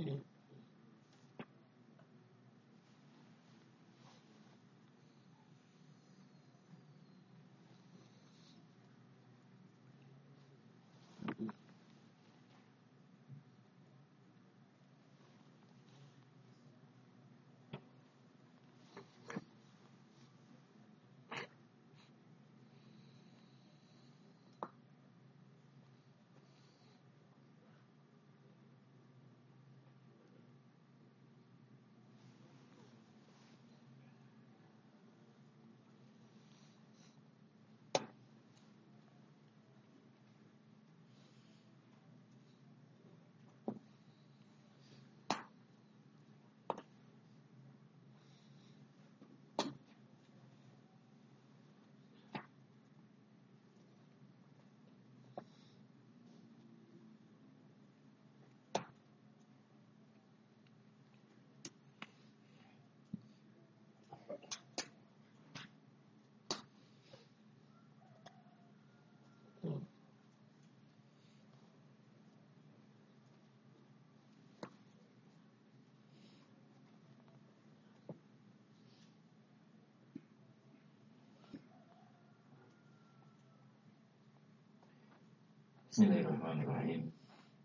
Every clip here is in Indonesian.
Bismillahirrahmanirrahim.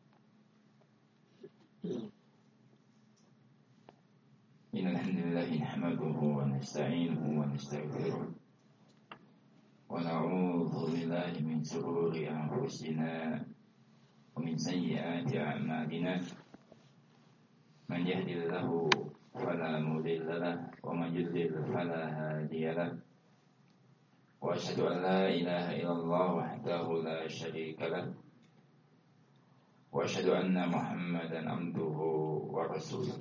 Innal hamdalillah nahmaduhu wa nasta'inuhu wa nastaghfiruh wa na'udzu billahi min shururi anfusina wa min sayyiati a'malina. Man yahdihillahu fala mudilla lahu wa man yudlil fala hadiya lahu. Wa asyhadu an la ilaha illallah wahdahu la syarika lahu wa asyhadu anna Muhammadan abduhu wa rasuluh.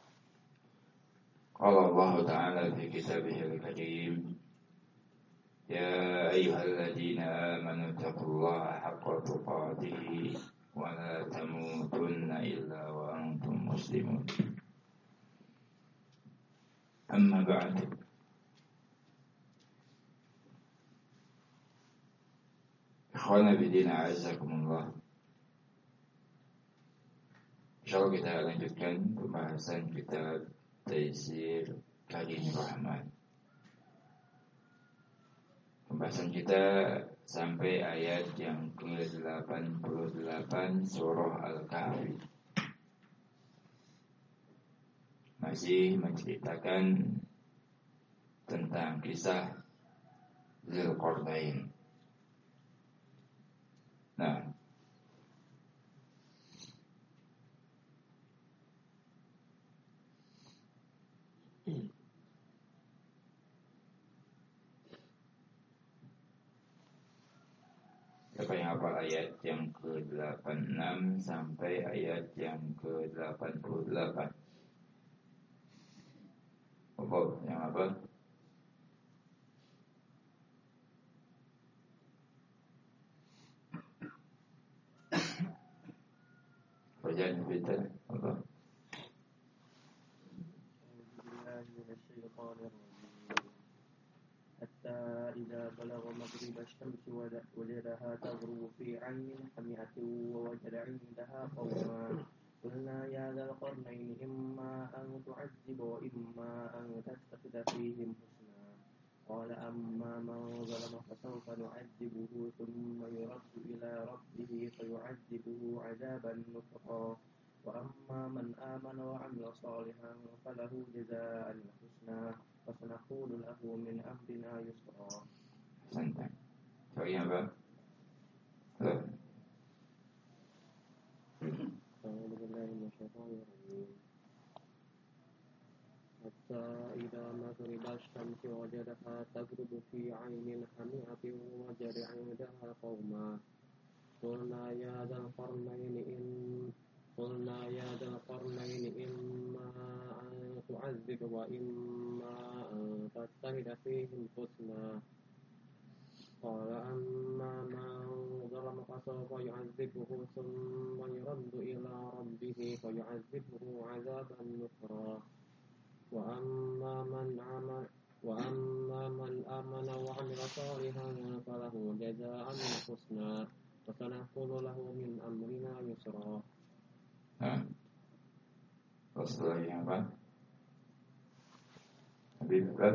Qala Allah Ta'ala fi kitabihil karim, ya ayyuhalladzina amanu taqullaha haqqa tuqatih wa la tamutunna illa wa antum muslimun. Amma ba'du. Ikhwana bidina a'azzakumullah. Insyaallah kita lanjutkan pembahasan kitab Taisir Karim Rahman. Pembahasan kita sampai ayat yang ke-88 surah Al-Kahfi. Masih menceritakan tentang kisah Dzulqarnain. Nah, siapa yang hafal ayat yang ke-86 sampai ayat yang ke-88? Apa yang hafal? Bacaan kita apa? حتى إذا بلغ مغرب الشمس وجدها تغرب في عين حمئة ووجد عندها قوما قلنا يا ذا القرنين إما أن تعذب وإما أن تتخذ فيهم حسنا قال أما من ظلم فسوف نعذبه ثم يرد إلى ربه فيعذبه عذابا نكرا وأما من آمن وعمل صالحا فله جزاء الحسنى وسنقول له من أمرنا يسرا. Santai. Soalnya apa? أعوذ بالله من الشيطان الرجيم. حتى إذا مغرب الشمس وجدها تغرب في عين حمئة ووجد عندها قوما قلنا يا ذا القرنين إما أن تعذب وإما أن تتخذ فيهم حسنا قال أما من ظلم فسوف يعذبه ثم يرد إلى ربه فيعذبه عذابا نكرا وأما من آمن وعمل صالحا فله جزاء الحسنى وسنقول له من أمرنا يسرا. Setelah yang apa? Habis betul?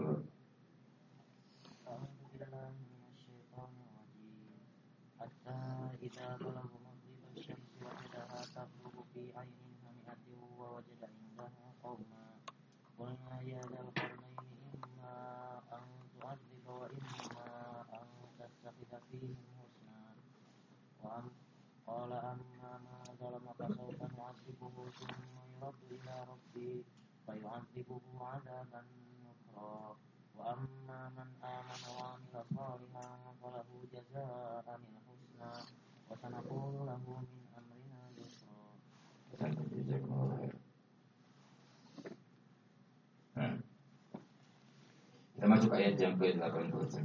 إذا بلغ مغرب الشمس وجدها تغرب في عين حمئة ووجد عندها قوما قلنا يا ذا القرنين إما أن تعذب وإما أن تتخذ فيهم حسنا قال أما ما ظلم فسوف نعذبه ثم يرد إلى ربه فيعذبه عذابا نكرا وأما من آمن وعمل صالحا فله جزاء الحسنى وسنقول له من أمرنا يسرا. Kita masuk ayat yang ke-89.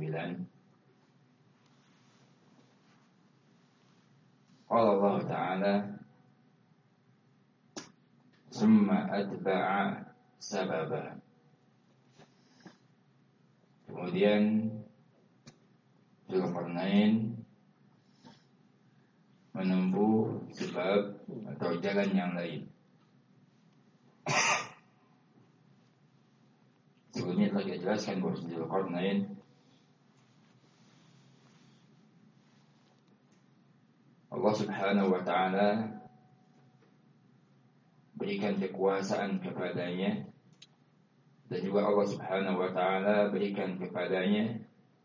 Qala Allah Ta'ala summa atba'a sababa. Kemudian Dzulqarnain menempuh sebab atau jalan yang lain. Sebelumnya telah kita jelaskan bahwa Dzulqarnain Allah Subhanahu wa Ta'ala berikan kekuasaan kepadanya, dan juga Allah Subhanahu wa Ta'ala berikan kepadanya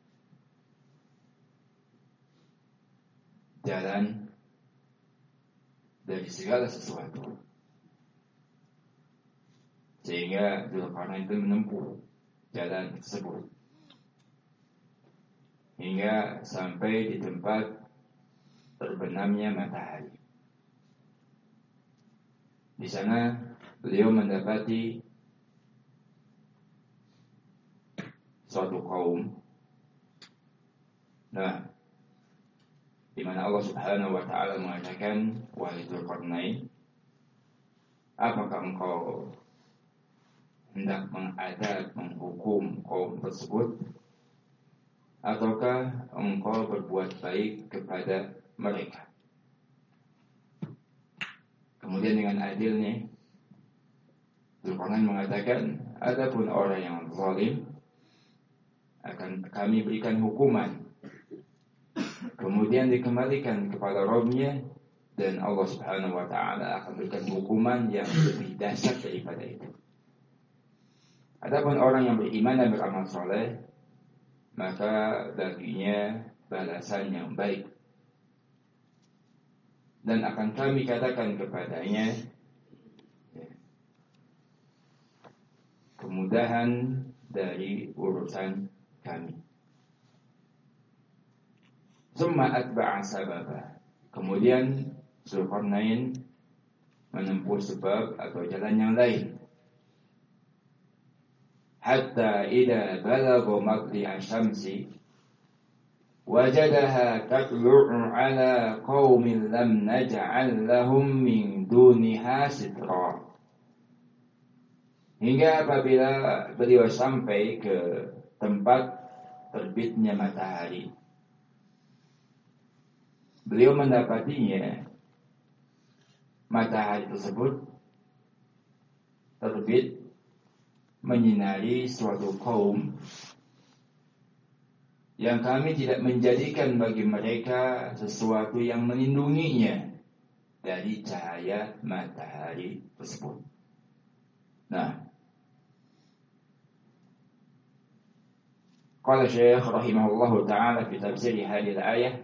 jalan dari segala sesuatu, sehingga Dzulqarnain itu menempuh jalan tersebut hingga sampai di tempat terbenamnya matahari. Di sana beliau mendapati suatu kaum, di mana Allah Subhanahu wa Ta'ala mengatakan, wahai Dzulqarnain, apakah engkau hendak mengadab, menghukum kaum tersebut, ataukah engkau berbuat baik kepada mereka? Kemudian dengan adilnya Dzulqarnain mengatakan, adapun orang yang zalim akan kami berikan hukuman, kemudian dikembalikan kepada Rabb-Nya, dan Allah Subhanahu wa Ta'ala akan berikan hukuman yang lebih dahsyat daripada itu. Adapun orang yang beriman dan beramal soleh, maka baginya balasan yang baik, dan akan kami katakan kepadanya kemudahan dari urusan kami. Summa atba'a sababa. Kemudian Dzulqarnain menempuh sebab atau jalan yang lain. Hatta idza balagha matli'a syamsi wajadaha tatlu'u 'ala qaumin lam naj'al lahum min duniha sitra. Hingga apabila beliau sampai ke tempat terbitnya matahari, beliau mendapatinya matahari tersebut terbit menyinari suatu kaum yang kami tidak menjadikan bagi mereka sesuatu yang melindunginya dari cahaya matahari tersebut. Qala Syekh rahimahullahu ta'ala fi tafsir hadhihi al-ayah,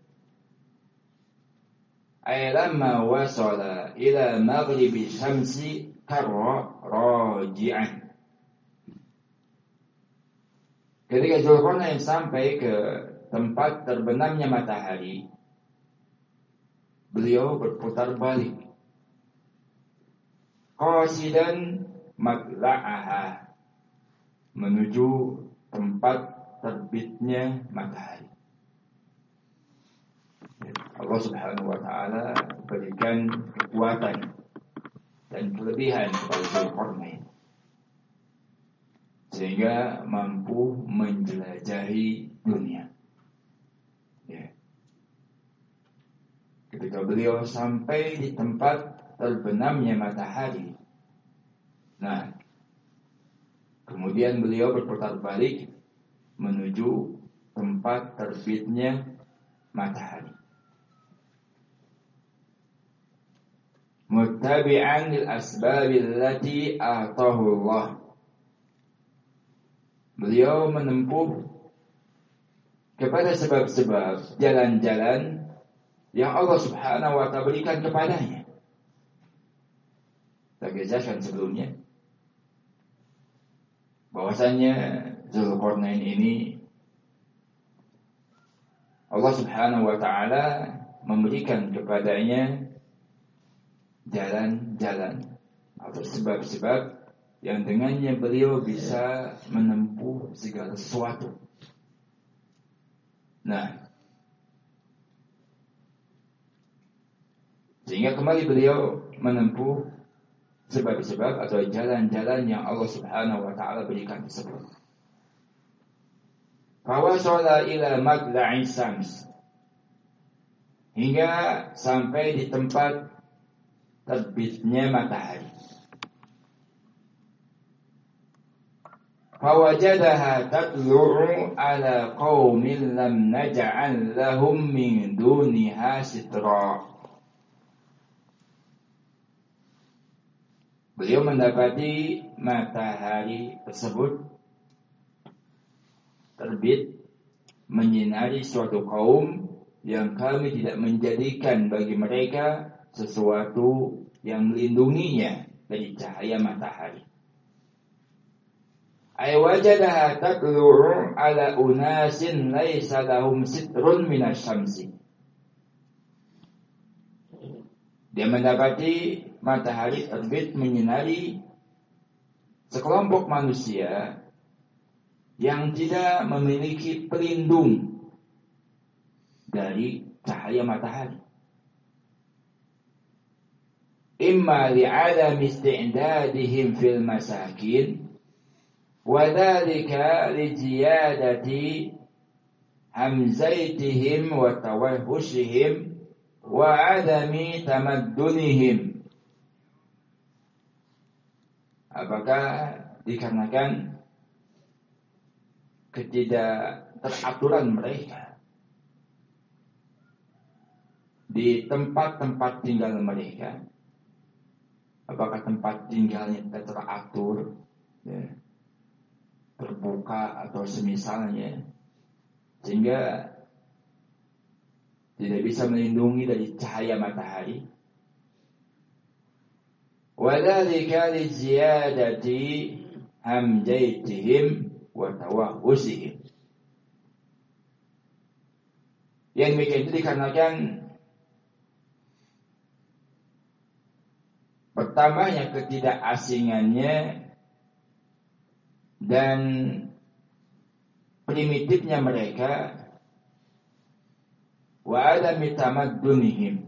ay lamma wasala ila maghribi syamsi karra raji'an. Ketika Dzulqarnain sampai ke tempat terbenamnya matahari, beliau berputar balik qasidan matla'aha, menuju tempat terbitnya matahari. Allah Subhanahu wa Ta'ala berikan kekuatan dan kelebihan kepada Dzulqarnain sehingga mampu menjelajahi dunia. Ketika beliau sampai di tempat terbenamnya matahari, Nah, kemudian beliau berputar balik menuju tempat terbitnya matahari. Muttabi'an lil asbabil lati atahu Allah. Beliau menempuh kepada sebab-sebab jalan-jalan yang Allah Subhanahu wa ta'ala berikan kepadanya. Kita jelaskan sebelumnya bahwasanya Dzulqarnain ini Allah Subhanahu wa ta'ala memberikan kepadanya jalan-jalan atau sebab-sebab yang dengannya beliau bisa menempuh segala sesuatu. Nah, sehingga kembali beliau menempuh sebab-sebab atau jalan-jalan yang Allah Subhanahu wa ta'ala berikan tersebut. Fawasala ila matla'i syams, hingga sampai di tempat terbitnya matahari. Fawajadaha tatlu'u ala qaumin lam naj'al lahum min duniha sitra. Beliau mendapati matahari tersebut terbit menyinari suatu kaum yang kami tidak menjadikan bagi mereka sesuatu yang melindunginya dari cahaya matahari. Ay wajadaha tatlu'u ala unasin laisa lahum sitrun minasyamsi. Dia mendapati matahari terbit menyinari sekelompok manusia yang tidak memiliki pelindung dari cahaya matahari. Imma li'adami isti'dadihim fil masakin, وذلك لزيادة همزيتهم وتوحشهم وعدم تمدنهم. Apakah dikarenakan ketidakteraturan mereka di tempat-tempat tinggal mereka? Apakah tempat tinggalnya tidak teratur, ya, terbuka atau semisalnya, sehingga tidak bisa melindungi dari cahaya matahari? Wadzalika li ziyadati hamjaitihim wa tawahhusihim. Yang demikian itu dikarenakan pertamanya ketidakasingannya dan primitifnya mereka, wa adami tamaddunihim,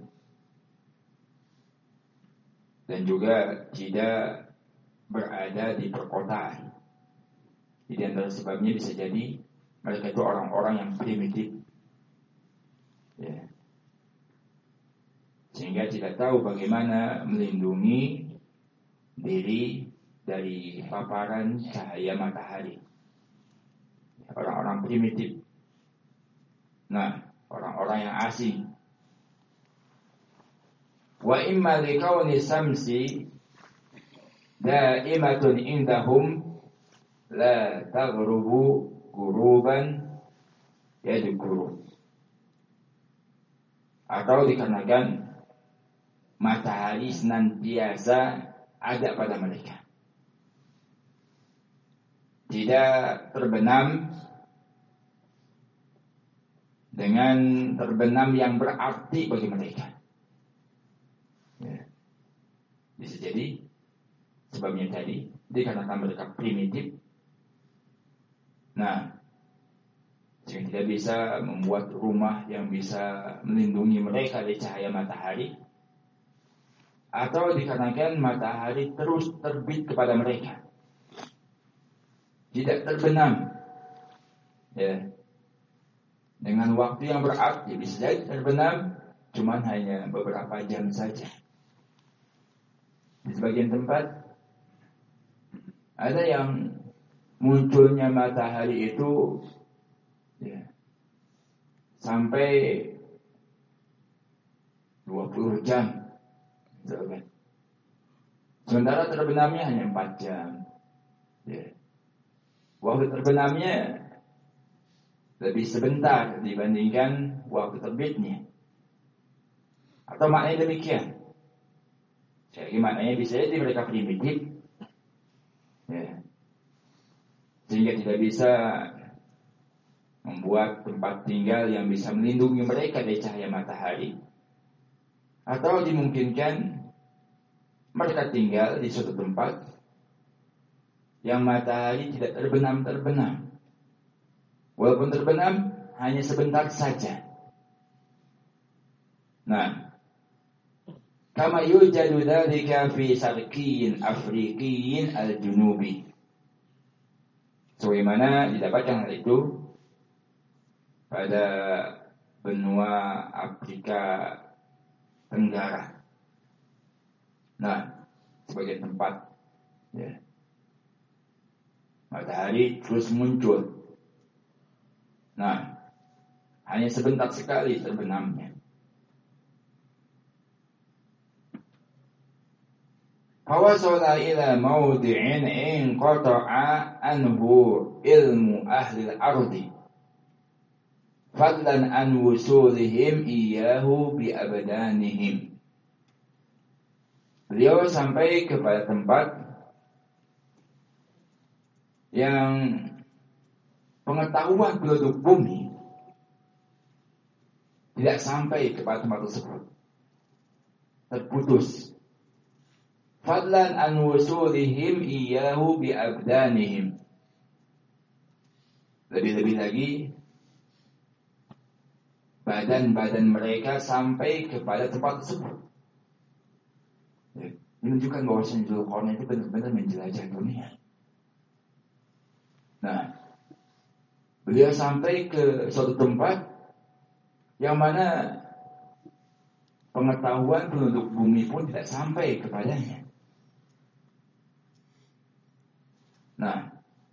dan juga tidak berada di perkotaan. Jadi antara sebabnya bisa jadi mereka itu orang-orang yang primitif, ya, sehingga tidak tahu bagaimana melindungi diri dari paparan cahaya matahari. Orang-orang primitif. Nah, orang-orang yang asing. Wa imma liqauni samsi daimatun indahum la taghrubu ghuruban yadhkuru. Atau dikarenakan matahari senantiasa ada pada mereka, tidak terbenam dengan terbenam yang berarti bagi mereka, ya. Bisa jadi sebabnya tadi dikarenakan mereka primitif. Nah, sehingga tidak bisa membuat rumah yang bisa melindungi mereka dari cahaya matahari, atau dikarenakan matahari terus terbit kepada mereka, tidak terbenam, ya, dengan waktu yang berarti. Bisa jadi terbenam cuman hanya beberapa jam saja. Di sebagian tempat Ada yang munculnya matahari itu ya, sampai 20 jam. Sementara terbenamnya hanya 4 jam. Ya. Waktu terbenamnya lebih sebentar dibandingkan waktu terbitnya. Atau maknanya demikian. Jadi maknanya bisa jadi mereka primitif. Ya. Sehingga tidak bisa membuat tempat tinggal yang bisa melindungi mereka dari cahaya matahari. Atau dimungkinkan mereka tinggal di suatu tempat yang matahari tidak terbenam. Walaupun terbenam, hanya sebentar saja. Nah, kama yujadu dzalika fi sarkiyin afrikiyin al-junubi. Sebagaimana didapatkan hal itu pada benua Afrika Tenggara. Nah, sebagai tempat ya, matahari terus muncul. Nah, hanya sebentar sekali terbenamnya. Fawasala ila mawdi'in inqata'a anhu ilmu ahli al-ardi fadlan an wusulihim iyyahu bi abdanihim. Beliau sampai kepada tempat yang pengetahuan penduduk bumi tidak sampai kepada tempat tersebut, terputus. Fadlan an wusulihim iyyahu bi abdanihim. Lebih-lebih lagi badan-badan mereka sampai kepada tempat tersebut. Ya, ini menunjukkan bahwa Zulkarnain itu benar-benar menjelajah dunia. Nah, beliau sampai ke suatu tempat yang mana pengetahuan penduduk bumi pun tidak sampai kepadanya. Nah,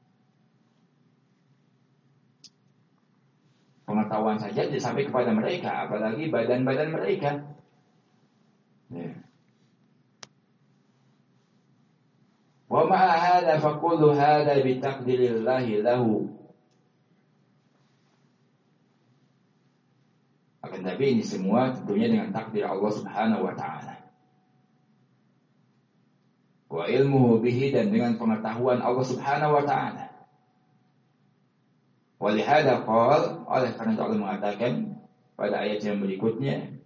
pengetahuan saja tidak sampai kepada mereka, apalagi badan-badan mereka. Ya. Wa ma'a hadza fa kullu hadza bi taqdirillahi lahu. Akan tapi ini semua tentunya dengan takdir Allah Subhanahu wa taala. Wa ilmuhu bihi, dan dengan pengetahuan Allah Subhanahu wa taala. Walihada qala, oleh karena Allah mengatakan pada ayat yang berikutnya,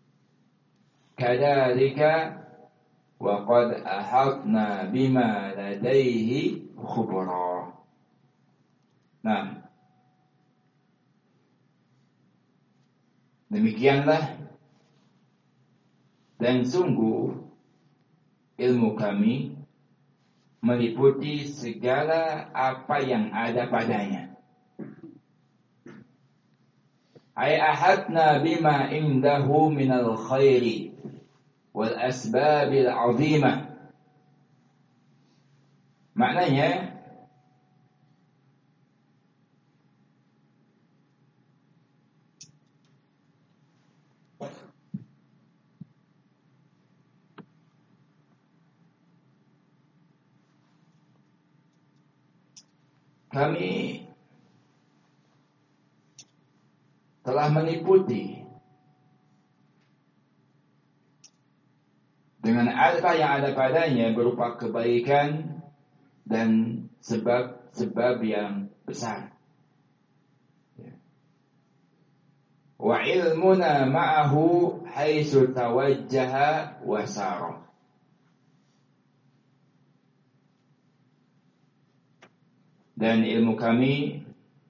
kadzalika wa qad ahatna bima ladaihi khubra. Nah, demikianlah dan sungguh ilmu kami meliputi segala apa yang ada padanya. Ay ahadna bima indahu minal khairi wal asbabil azimah. Maknanya kami telah meliputi dengan apa yang ada padanya berupa kebaikan dan sebab-sebab yang besar. Wa ilmuna ma'ahu haitsu tawajjaha wa sara. Dan ilmu kami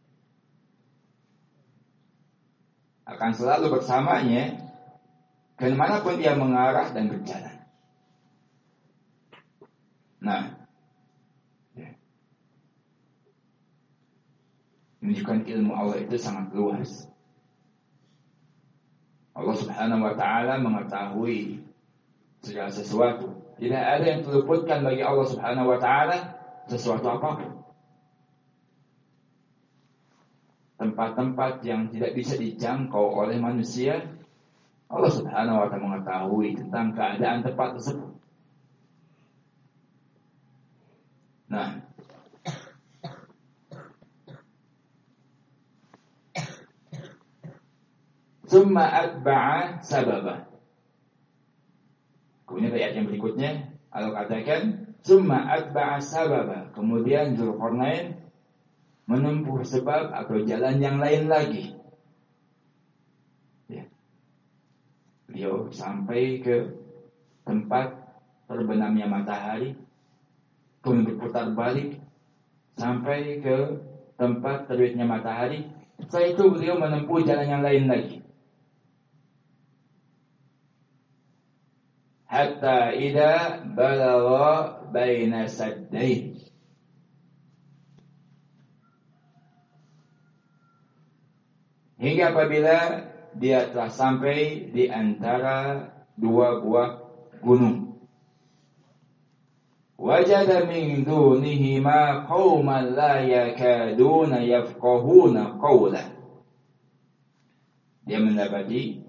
akan selalu bersamanya kemanapun dia mengarah dan berjalan. Nah, menunjukkan ilmu Allah itu sangat luas. Allah Subhanahu wa taala mengetahui segala sesuatu. Tidak ada yang terluputkan bagi Allah Subhanahu wa taala sesuatu apapun. Tempat-tempat yang tidak bisa dijangkau oleh manusia, Allah Subhanahu wa Ta'ala mengetahui tentang keadaan tempat tersebut. Nah, summa atba'a sababa. Kemudian ayat yang berikutnya Allah katakan summa atba'a sababa. Kemudian Dzulqarnain menempuh sebab atau jalan yang lain lagi. Ya. Beliau sampai ke tempat terbenamnya matahari, kemudian berputar balik sampai ke tempat terbitnya matahari. Setelah itu beliau menempuh jalan yang lain lagi. Hatta idza balagha baina saddain. Hingga apabila dia telah sampai di antara dua buah gunung. Wajada min dunihima qauman la yakaduna yafqahuna qawla. Dia mendapati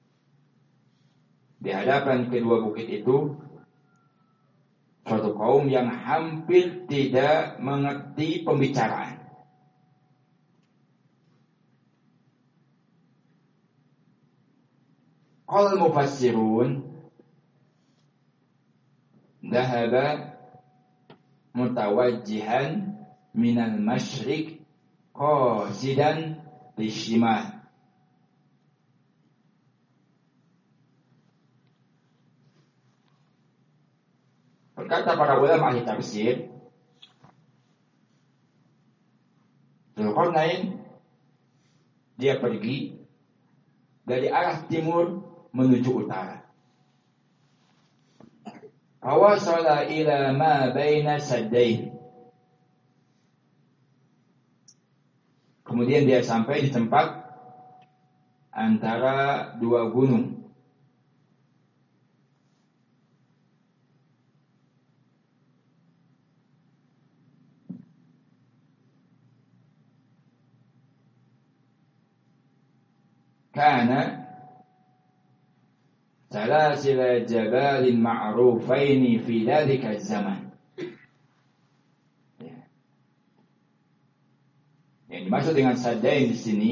di hadapan kedua bukit itu suatu kaum yang hampir tidak mengerti pembicaraan. Qal mufassirun dhahaba mutawajjihan minal masyriq qasidan lishimal. Berkata para ulama ahli tafsir, Dzulqarnain dia pergi dari arah timur menuju utara. Fawasala ila ma baina saddain. Kemudian dia sampai di tempat antara dua gunung. Kana salasila jabalin ma'rufaini fi dzalika zaman. Yang dimaksud dengan saddain di sini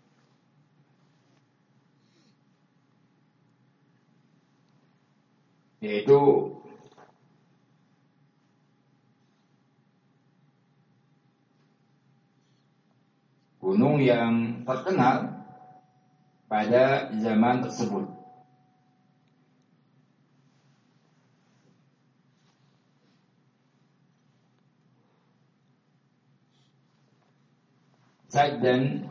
yaitu gunung yang terkenal pada zaman tersebut. Saddan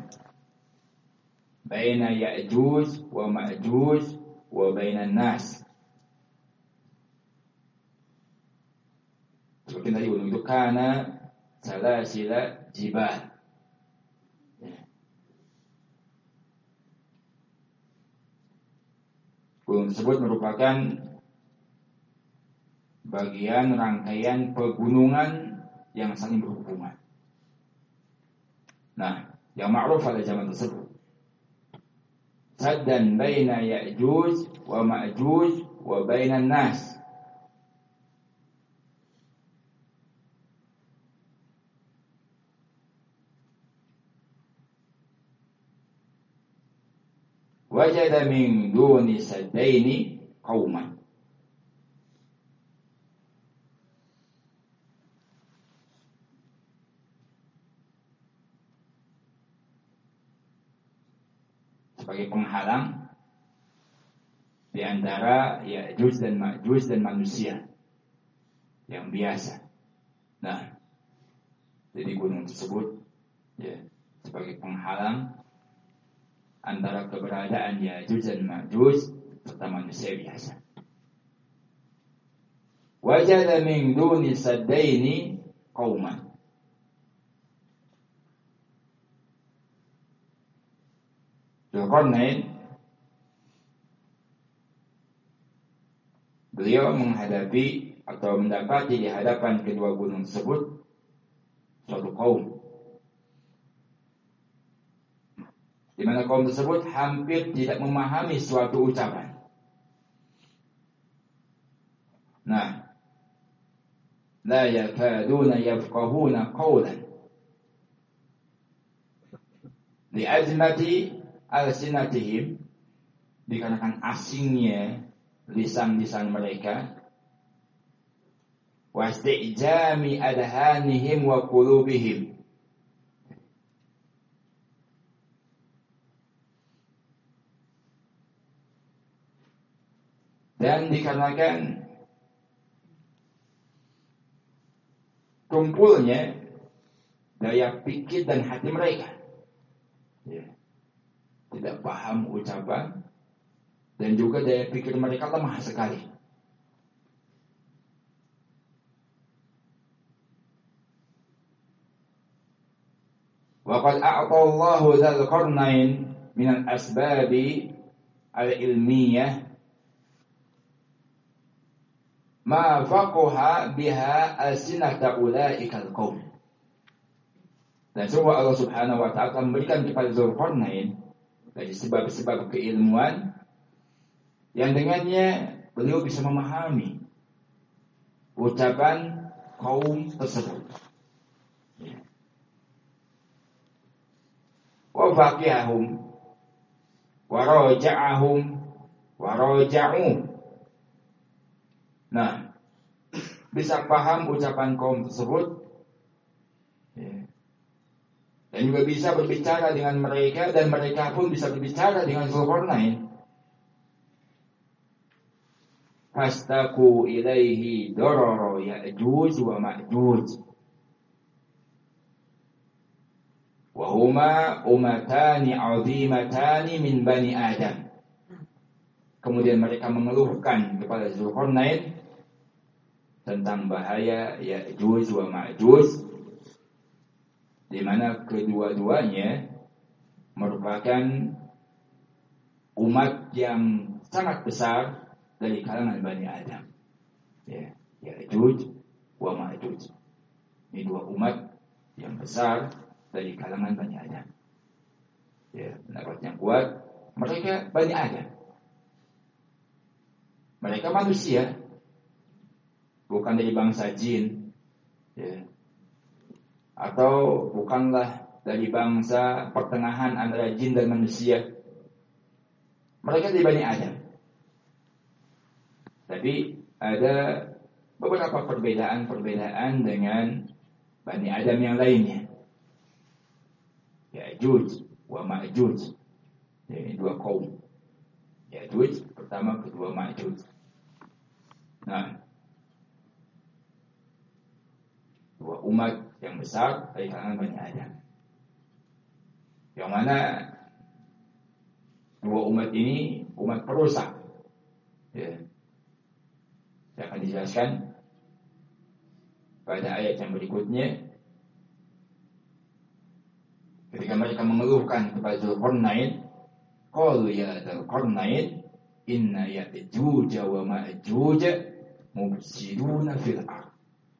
baina Ya'juj wa Ma'juj wa baina nas. Seperti tadi gunung itu kana salasila jibal. Gunung tersebut merupakan bagian rangkaian pegunungan yang saling berhubungan. Nah, yang ma'ruf pada zaman tersebut. Saddan baina Ya'juj wa Ma'juj wa baina nas. Wajada min duni saddaini qauman. Sebagai penghalang di antara Ya'juj dan Ma'juj dan manusia yang biasa. Nah, jadi gunung tersebut ya sebagai penghalang antara keberadaan Ya'juj dan Ma'juj serta manusia biasa. Wajada min duni saddaini qauman. Dzulqarnain beliau menghadapi atau mendapati di hadapan kedua gunung tersebut suatu kaum, di mana kaum tersebut hampir tidak memahami suatu ucapan. Nah, la yakaduna yafqahuna qawlan li'azmati al-sinatihim, dikarenakan asingnya lisan-lisan mereka, wa isti'jami adhanihim wa qulubihim, dan dikarenakan tumpulnya daya pikir dan hati mereka, ya, tidak paham ucapan, dan juga daya pikir mereka lemah sekali. Wa qad a'ta Allahu dzal qarnain min al-asbabi al-ilmiyah ma faqaha biha al-sinata ulaika al-qaum. Dan sungguh Allah Subhanahu wa ta'ala memberikan kepada Dzulqarnain dari sebab-sebab keilmuan yang dengannya beliau bisa memahami ucapan kaum tersebut. Wa faqihahum wa raja'ahum wa raja'u. Nah, bisa paham ucapan kaum tersebut, ya, dan juga bisa berbicara dengan mereka, dan mereka pun bisa berbicara dengan Dzulqarnain. Fastaku ilaihi darara Ya'juj wa Ma'juj wa huma umatani 'azimatani min bani Adam. Kemudian mereka mengeluhkan kepada Dzulqarnain tentang bahaya Ya'juj wa Ma'juj, di mana kedua-duanya merupakan umat yang sangat besar dari kalangan Bani Adam. Ya, Ya'juj wa Ma'juj. Ini dua umat yang besar dari kalangan Bani Adam. Ya, pendapat yang kuat, mereka Bani Adam. Mereka manusia, bukan dari bangsa jin, ya, atau bukanlah dari bangsa pertengahan antara jin dan manusia. Mereka dari Bani Adam. Tapi ada beberapa perbedaan dengan Bani Adam yang lainnya. Ya'juj wa Ma'juj. Ini dua kaum. Ya'juj pertama, kedua Ma'juj. Nah, dua umat yang besar dari kalangan Bani Adam, yang mana dua umat ini umat perusak. Ya. Saya akan dijelaskan pada ayat yang berikutnya. Ketika mereka mengeluhkan kepada Dzulqarnain, qalu ya Dzulqarnain inna Ya'juj wa Ma'juj mufsiduna fil ardh.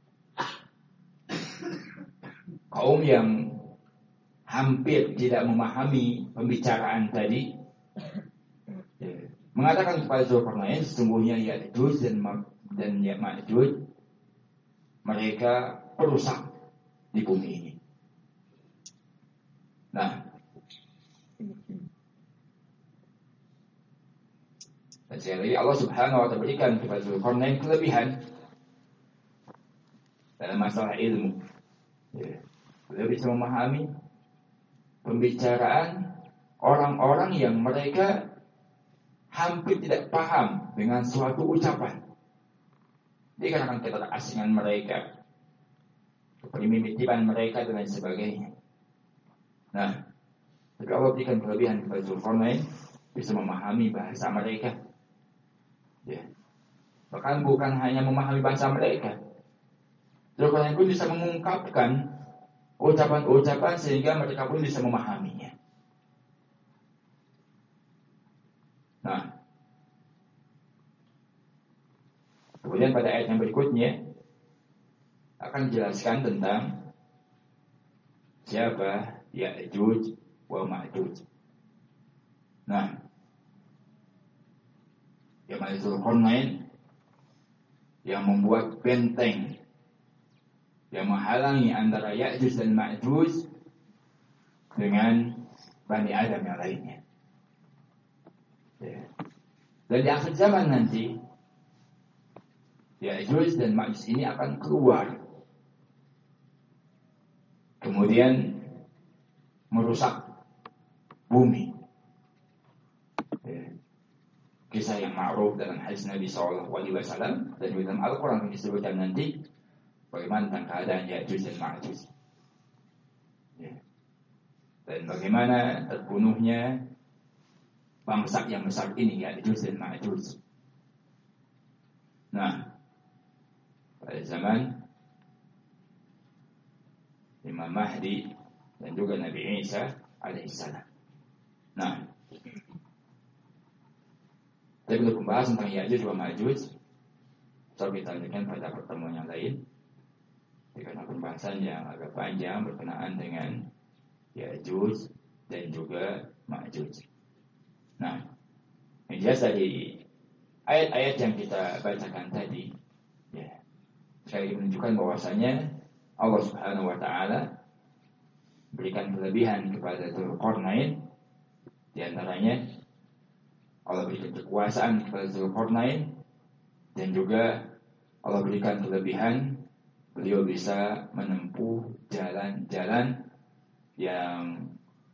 Kaum yang hampir tidak memahami pembicaraan tadi mengatakan kepada Dzulqarnain, sesungguhnya Ya'juj dan Ma'juj mereka perusak di bumi ini. Nah, dan sekali lagi Allah Subhanahu wa ta'ala berikan kepada Dzulqarnain kelebihan dalam masalah ilmu. Ya. Beliau bisa memahami pembicaraan orang-orang yang mereka hampir tidak paham dengan suatu ucapan. Dikarenakan keterasingan mereka, keprimitivan mereka dan lain sebagainya. Nah, tapi Allah berikan kelebihan kepada Dzulqarnain bisa memahami bahasa mereka. Ya. Bahkan bukan hanya memahami bahasa mereka, Dzulqarnain pun bisa mengungkapkan ucapan-ucapan sehingga mereka pun bisa memahaminya. Nah, kemudian pada ayat yang berikutnya akan dijelaskan tentang siapa Ya'juj wa Ma'juj. Nah, yang Dzulqarnain yang membuat benteng yang menghalangi antara Ya'juj dan Ma'juj dengan Bani Adam yang lainnya. Ya. Dan di akhir zaman nanti Ya'juj dan Ma'juj ini akan keluar, kemudian merusak bumi. Ya. Kisah yang ma'ruf dalam hadis Nabi SAW dan dalam Al-Quran yang disebutkan nanti bagaimana tentang keadaan Ya'juj dan Ma'juj. Ya. Dan bagaimana terbunuhnya bangsa yang besar ini, Ya'juj dan Ma'juj. Nah, pada zaman Imam Mahdi dan juga Nabi Isa alaihissalam. Nah, kita belum membahas tentang Ya'juj wa Ma'juj. Coba kita lanjutkan pada pertemuan yang lain. Karena pembahasan yang agak panjang berkenaan dengan Ya'juj dan juga Ma'juj. Nah, yang jelas dari ayat-ayat yang kita bacakan tadi, ya, sekali menunjukkan bahwasanya Allah Subhanahu wa Ta'ala berikan kelebihan kepada Dzulqarnain. Di antaranya Allah berikan kekuasaan kepada Dzulqarnain, dan juga Allah berikan kelebihan beliau bisa menempuh jalan-jalan yang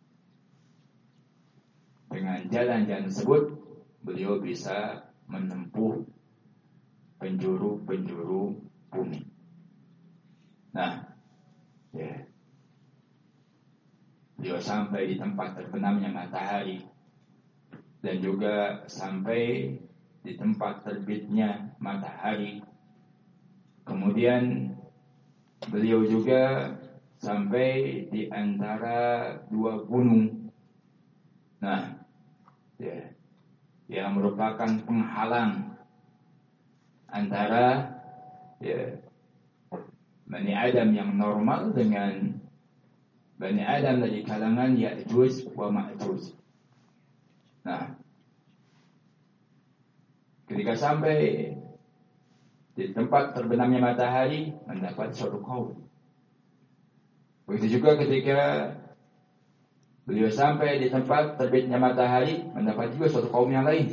dengan jalan-jalan tersebut beliau bisa menempuh penjuru-penjuru bumi. Nah, ya, beliau sampai di tempat terbenamnya matahari dan juga sampai di tempat terbitnya matahari. Kemudian beliau juga sampai di antara dua gunung. Nah, ya, yang merupakan penghalang antara, ya, Bani Adam yang normal dengan Bani Adam dari kalangan Ya'juj wa Ma'juj. Nah, ketika sampai di tempat terbenamnya matahari, mendapat suatu kaum. Begitu juga ketika beliau sampai di tempat terbitnya matahari, mendapat juga suatu kaum yang lain.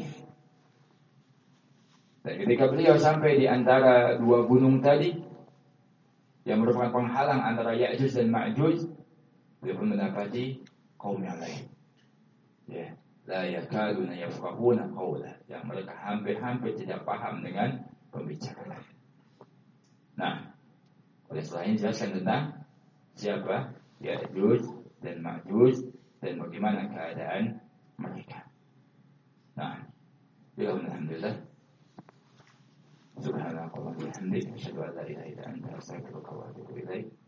Dan ketika beliau sampai di antara dua gunung tadi, yang merupakan penghalang antara Ya'juj dan Ma'juj, beliau pun mendapati kaum yang lain. Ya, la yakaduna yafqahuna qawla, yang mereka hampir-hampir tidak paham dengan pembicaraan. Nah, oleh setelah ini jelaskan tentang siapa Ya'juj dan Ma'juj dan bagaimana keadaan mereka. Nah, alhamdulillah. Subhanallah wa bihamdihi, asyhadu an la ilaha illa anta, astaghfiruka wa atubu ilaik.